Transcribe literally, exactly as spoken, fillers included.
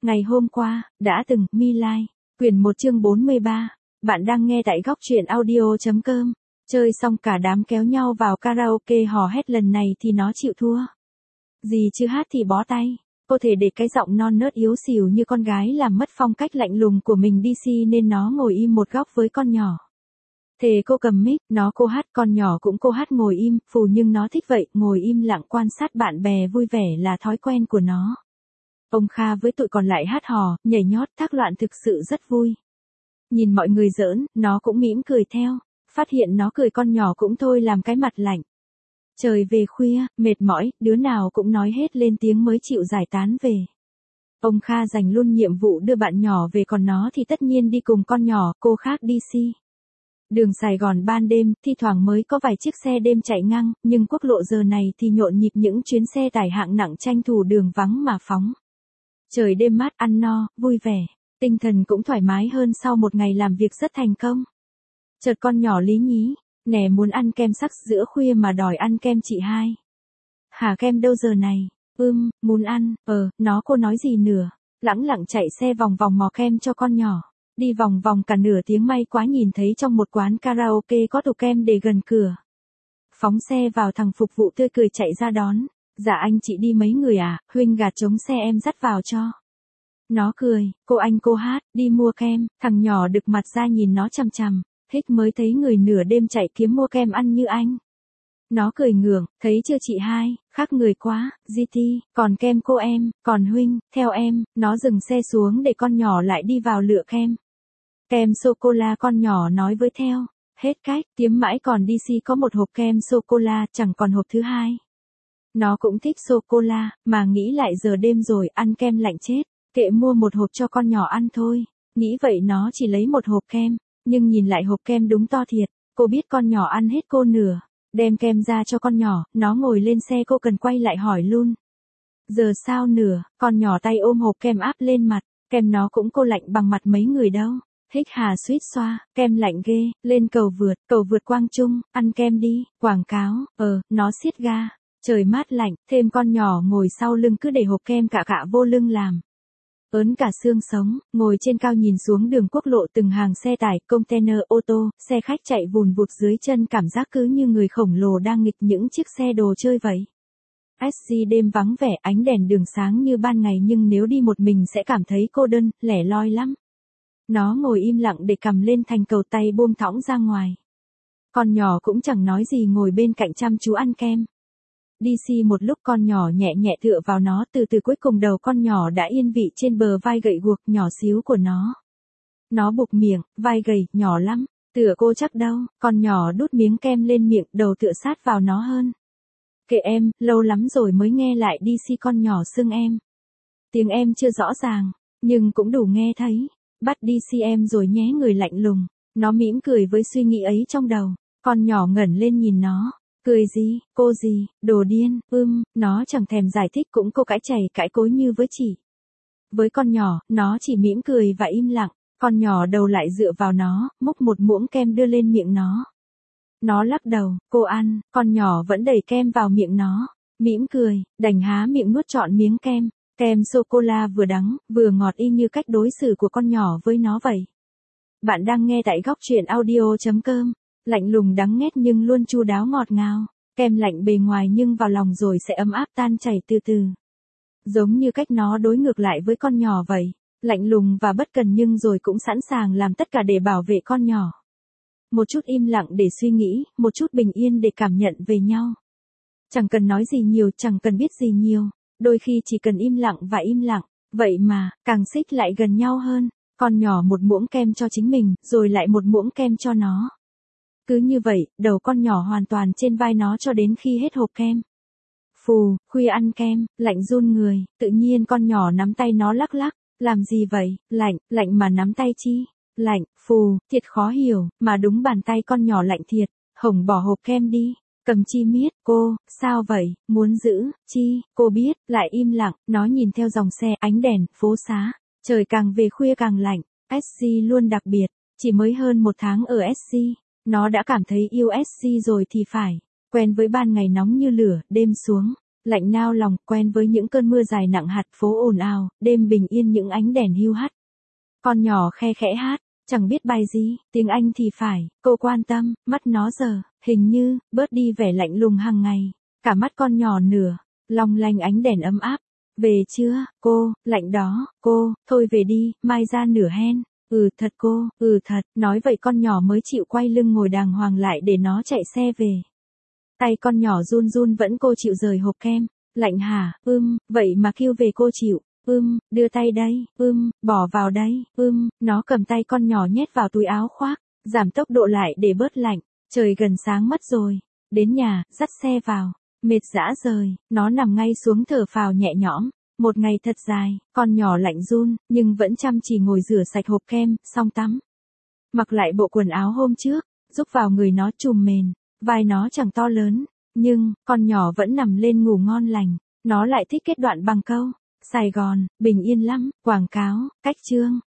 Ngày hôm qua, đã từng, My Lai, quyển một chương bốn mươi ba, bạn đang nghe tại góc truyện audio.com, chơi xong cả đám kéo nhau vào karaoke hò hét lần này thì nó chịu thua. Gì chứ hát thì bó tay, cô thể để cái giọng non nớt yếu xìu như con gái làm mất phong cách lạnh lùng của mình đi si nên nó ngồi im một góc với con nhỏ. Thề cô cầm mic, nó cô hát, con nhỏ cũng cô hát ngồi im, phù nhưng nó thích vậy, ngồi im lặng quan sát bạn bè vui vẻ là thói quen của nó. Ông Kha với tụi còn lại hát hò, nhảy nhót, thác loạn thực sự rất vui. Nhìn mọi người giỡn, nó cũng mỉm cười theo, phát hiện nó cười con nhỏ cũng thôi làm cái mặt lạnh. Trời về khuya, mệt mỏi, đứa nào cũng nói hết lên tiếng mới chịu giải tán về. Ông Kha dành luôn nhiệm vụ đưa bạn nhỏ về còn nó thì tất nhiên đi cùng con nhỏ, cô khác đi si. Đường Sài Gòn ban đêm, thi thoảng mới có vài chiếc xe đêm chạy ngang, nhưng quốc lộ giờ này thì nhộn nhịp những chuyến xe tải hạng nặng tranh thủ đường vắng mà phóng. Trời đêm mát, ăn no, vui vẻ, tinh thần cũng thoải mái hơn sau một ngày làm việc rất thành công. Chợt con nhỏ lý nhí, nè muốn ăn kem sắc giữa khuya mà đòi ăn kem chị hai. Hả kem đâu giờ này, ưm, muốn ăn, ờ, nó cô nói gì nữa, lẳng lặng chạy xe vòng vòng mò kem cho con nhỏ. Đi vòng vòng cả nửa tiếng may quá nhìn thấy trong một quán karaoke có tủ kem để gần cửa. Phóng xe vào thằng phục vụ tươi cười chạy ra đón. Dạ anh chị đi mấy người à, huynh gạt trống xe em dắt vào cho. Nó cười, cô anh cô hát, đi mua kem, thằng nhỏ đực mặt ra nhìn nó chằm chằm, hích mới thấy người nửa đêm chạy kiếm mua kem ăn như anh. Nó cười ngưởng, thấy chưa chị hai, khác người quá, giê tê, còn kem cô em, còn huynh, theo em, nó dừng xe xuống để con nhỏ lại đi vào lựa kem. Kem sô-cô-la con nhỏ nói với theo, hết cách, kiếm mãi còn đi si có một hộp kem sô-cô-la, chẳng còn hộp thứ hai. Nó cũng thích sô-cô-la, mà nghĩ lại giờ đêm rồi, ăn kem lạnh chết, kệ mua một hộp cho con nhỏ ăn thôi. Nghĩ vậy nó chỉ lấy một hộp kem, nhưng nhìn lại hộp kem đúng to thiệt, cô biết con nhỏ ăn hết cô nửa, đem kem ra cho con nhỏ, nó ngồi lên xe cô cần quay lại hỏi luôn. Giờ sao nửa, con nhỏ tay ôm hộp kem áp lên mặt, kem nó cũng cô lạnh bằng mặt mấy người đâu. Hích hà suýt xoa, kem lạnh ghê, lên cầu vượt, cầu vượt Quang Trung, ăn kem đi, quảng cáo, ờ, nó siết ga. Trời mát lạnh, thêm con nhỏ ngồi sau lưng cứ để hộp kem cạ cạ vô lưng làm. Ớn cả xương sống, ngồi trên cao nhìn xuống đường quốc lộ từng hàng xe tải, container, ô tô, xe khách chạy vùn vụt dưới chân cảm giác cứ như người khổng lồ đang nghịch những chiếc xe đồ chơi vậy. ét xê đêm vắng vẻ, ánh đèn đường sáng như ban ngày nhưng nếu đi một mình sẽ cảm thấy cô đơn, lẻ loi lắm. Nó ngồi im lặng để cầm lên thành cầu tay buông thõng ra ngoài. Con nhỏ cũng chẳng nói gì ngồi bên cạnh chăm chú ăn kem. Đi si một lúc con nhỏ nhẹ nhẹ tựa vào nó từ từ cuối cùng đầu con nhỏ đã yên vị trên bờ vai gậy guộc nhỏ xíu của nó. Nó buộc miệng, vai gầy, nhỏ lắm, tựa cô chắc đâu, con nhỏ đút miếng kem lên miệng đầu tựa sát vào nó hơn. Kệ em, lâu lắm rồi mới nghe lại đi si con nhỏ xưng em. Tiếng em chưa rõ ràng, nhưng cũng đủ nghe thấy. Bắt đi si em rồi nhé người lạnh lùng, nó mỉm cười với suy nghĩ ấy trong đầu, con nhỏ ngẩng lên nhìn nó, cười gì, cô gì, đồ điên, ưm, nó chẳng thèm giải thích cũng cô cãi chày cãi cối như với chị. Với con nhỏ, nó chỉ mỉm cười và im lặng, con nhỏ đầu lại dựa vào nó, múc một muỗng kem đưa lên miệng nó. Nó lắc đầu, cô ăn, con nhỏ vẫn đẩy kem vào miệng nó, mỉm cười, đành há miệng nuốt trọn miếng kem. Kem sô-cô-la vừa đắng, vừa ngọt y như cách đối xử của con nhỏ với nó vậy. Bạn đang nghe tại góc truyện audio.com, lạnh lùng đắng nghét nhưng luôn chu đáo ngọt ngào. Kem lạnh bề ngoài nhưng vào lòng rồi sẽ ấm áp tan chảy từ từ. Giống như cách nó đối ngược lại với con nhỏ vậy, lạnh lùng và bất cần nhưng rồi cũng sẵn sàng làm tất cả để bảo vệ con nhỏ. Một chút im lặng để suy nghĩ, một chút bình yên để cảm nhận về nhau. Chẳng cần nói gì nhiều, chẳng cần biết gì nhiều. Đôi khi chỉ cần im lặng và im lặng, vậy mà, càng xích lại gần nhau hơn, con nhỏ một muỗng kem cho chính mình, rồi lại một muỗng kem cho nó. Cứ như vậy, đầu con nhỏ hoàn toàn trên vai nó cho đến khi hết hộp kem. Phù, khuya ăn kem, lạnh run người, tự nhiên con nhỏ nắm tay nó lắc lắc, làm gì vậy, lạnh, lạnh mà nắm tay chi, lạnh, phù, thiệt khó hiểu, mà đúng bàn tay con nhỏ lạnh thiệt, Hồng bỏ hộp kem đi. Cầm chi miết, cô, sao vậy, muốn giữ, chi, cô biết, lại im lặng, nó nhìn theo dòng xe, ánh đèn, phố xá, trời càng về khuya càng lạnh, ét xê luôn đặc biệt, chỉ mới hơn một tháng ở ét xê, nó đã cảm thấy yêu ét xê rồi thì phải, quen với ban ngày nóng như lửa, đêm xuống, Lạnh nao lòng, quen với những cơn mưa dài nặng hạt, phố ồn ào, đêm bình yên những ánh đèn hiu hắt. Con nhỏ khe khẽ hát, chẳng biết bài gì, tiếng Anh thì phải, cô quan tâm, mắt nó giờ, hình như, bớt đi vẻ lạnh lùng hàng ngày. Cả mắt con nhỏ nửa, long lanh ánh đèn ấm áp. Về chưa, cô, lạnh đó, cô, thôi về đi, mai ra nửa hen. Ừ thật cô, ừ thật, nói vậy con nhỏ mới chịu quay lưng ngồi đàng hoàng lại để nó chạy xe về. Tay con nhỏ run run vẫn cô chịu rời hộp kem. Lạnh hả, ưm, vậy mà kêu về cô chịu. Ưm, đưa tay đây, ưm, bỏ vào đây, ưm, nó cầm tay con nhỏ nhét vào túi áo khoác, giảm tốc độ lại để bớt lạnh. Trời gần sáng mất rồi. Đến nhà, dắt xe vào. Mệt dã rời, nó nằm ngay xuống thở phào nhẹ nhõm. Một ngày thật dài, con nhỏ lạnh run, nhưng vẫn chăm chỉ ngồi rửa sạch hộp kem, xong tắm. Mặc lại bộ quần áo hôm trước, rúc vào người nó trùm mền, vai nó chẳng to lớn, nhưng, con nhỏ vẫn nằm lên ngủ ngon lành. Nó lại thích kết đoạn bằng câu, Sài Gòn, bình yên lắm, quảng cáo, cách chương.